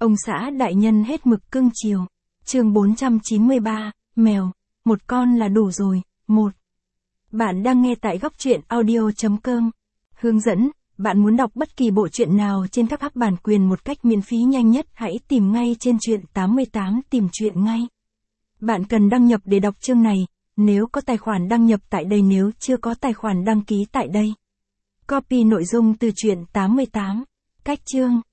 Ông xã đại nhân hết mực cưng chiều. Chương 493, mèo, một con là đủ rồi. 1. Bạn đang nghe tại góc truyện audio.com. Hướng dẫn, bạn muốn đọc bất kỳ bộ truyện nào trên các app bản quyền một cách miễn phí nhanh nhất, hãy tìm ngay trên truyện 88 tìm truyện ngay. Bạn cần đăng nhập để đọc chương này, nếu có tài khoản đăng nhập tại đây, nếu chưa có tài khoản đăng ký tại đây. Copy nội dung từ truyện 88. Cách chương.